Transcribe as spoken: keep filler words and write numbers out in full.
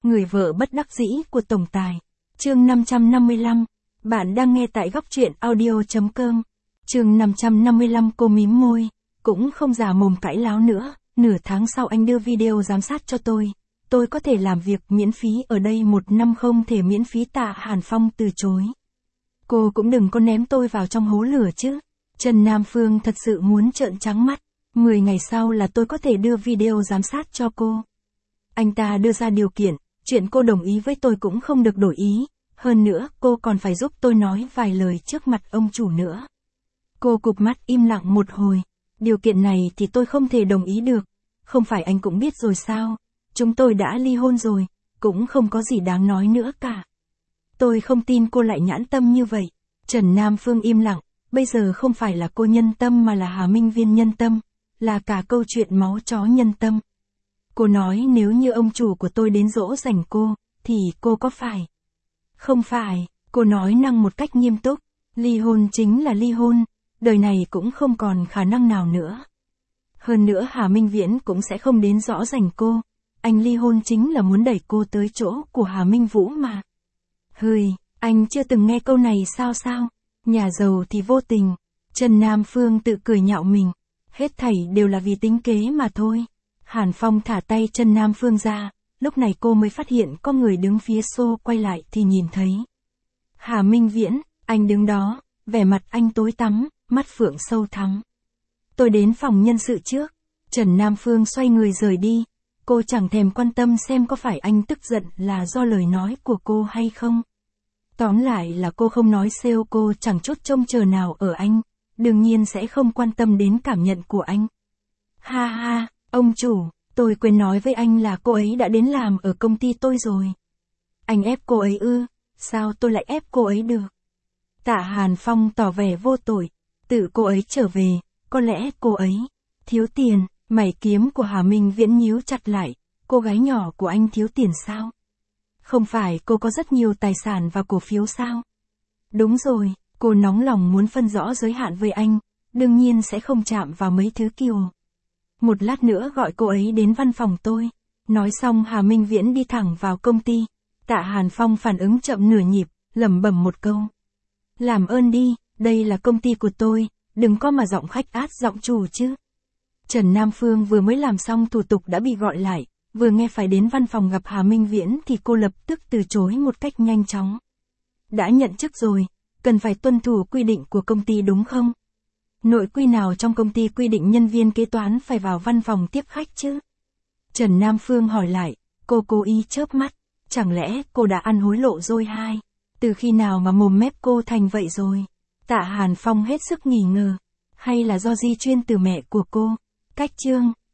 Người vợ bất đắc dĩ của tổng tài. Chương năm trăm năm mươi lăm. Bạn đang nghe tại góc truyện audio chấm com. Chương năm trăm năm mươi lăm. Cô mím môi, cũng không giả mồm cãi láo nữa. Nửa tháng sau anh đưa video giám sát cho tôi. Tôi có thể làm việc miễn phí ở đây một năm không thể miễn phí. Tạ Hàn Phong từ chối. Cô cũng đừng có ném tôi vào trong hố lửa chứ. Trần Nam Phương thật sự muốn trợn trắng mắt. Mười ngày sau là tôi có thể đưa video giám sát cho cô. Anh ta đưa ra điều kiện, chuyện cô đồng ý với tôi cũng không được đổi ý. Hơn nữa, cô còn phải giúp tôi nói vài lời trước mặt ông chủ nữa. Cô cụp mắt im lặng một hồi. Điều kiện này thì tôi không thể đồng ý được. Không phải anh cũng biết rồi sao? Chúng tôi đã ly hôn rồi, cũng không có gì đáng nói nữa cả. Tôi không tin cô lại nhãn tâm như vậy. Trần Nam Phương im lặng, bây giờ không phải là cô nhân tâm mà là Hà Minh Viên nhân tâm, là cả câu chuyện máu chó nhân tâm. Cô nói nếu như ông chủ của tôi đến dỗ dành cô, thì cô có phải? Không phải, cô nói năng một cách nghiêm túc, ly hôn chính là ly hôn, đời này cũng không còn khả năng nào nữa. Hơn nữa Hà Minh Viễn cũng sẽ không đến dỗ dành cô, anh ly hôn chính là muốn đẩy cô tới chỗ của Hà Minh Vũ mà. Hừi, anh chưa từng nghe câu này sao sao? Nhà giàu thì vô tình. Trần Nam Phương tự cười nhạo mình. Hết thảy đều là vì tính kế mà thôi. Hàn Phong thả tay Trần Nam Phương ra, lúc này cô mới phát hiện có người đứng phía xô, quay lại thì nhìn thấy. Hà Minh Viễn, anh đứng đó, vẻ mặt anh tối tăm, mắt phượng sâu thắm. Tôi đến phòng nhân sự trước. Trần Nam Phương xoay người rời đi. Cô chẳng thèm quan tâm xem có phải anh tức giận là do lời nói của cô hay không. Tóm lại là cô không nói sale, cô chẳng chút trông chờ nào ở anh, đương nhiên sẽ không quan tâm đến cảm nhận của anh. Ha ha, ông chủ, tôi quên nói với anh là cô ấy đã đến làm ở công ty tôi rồi. Anh ép cô ấy ư? Sao tôi lại ép cô ấy được? Tạ Hàn Phong tỏ vẻ vô tội, tự cô ấy trở về, có lẽ cô ấy thiếu tiền. Mày kiếm của Hà Minh Viễn nhíu chặt lại, cô gái nhỏ của anh thiếu tiền sao? Không phải cô có rất nhiều tài sản và cổ phiếu sao? Đúng rồi, cô nóng lòng muốn phân rõ giới hạn với anh, đương nhiên sẽ không chạm vào mấy thứ kiều. Một lát nữa gọi cô ấy đến văn phòng tôi. Nói xong Hà Minh Viễn đi thẳng vào công ty. Tạ Hàn Phong phản ứng chậm nửa nhịp, lẩm bẩm một câu. Làm ơn đi, đây là công ty của tôi, đừng có mà giọng khách át giọng chủ chứ. Trần Nam Phương vừa mới làm xong thủ tục đã bị gọi lại, vừa nghe phải đến văn phòng gặp Hà Minh Viễn thì cô lập tức từ chối một cách nhanh chóng. Đã nhận chức rồi, cần phải tuân thủ quy định của công ty đúng không? Nội quy nào trong công ty quy định nhân viên kế toán phải vào văn phòng tiếp khách chứ? Trần Nam Phương hỏi lại, cô cố ý chớp mắt, chẳng lẽ cô đã ăn hối lộ rồi hai? Từ khi nào mà mồm mép cô thành vậy rồi? Tạ Hàn Phong hết sức nghi ngờ, hay là do di truyền từ mẹ của cô? Cách chương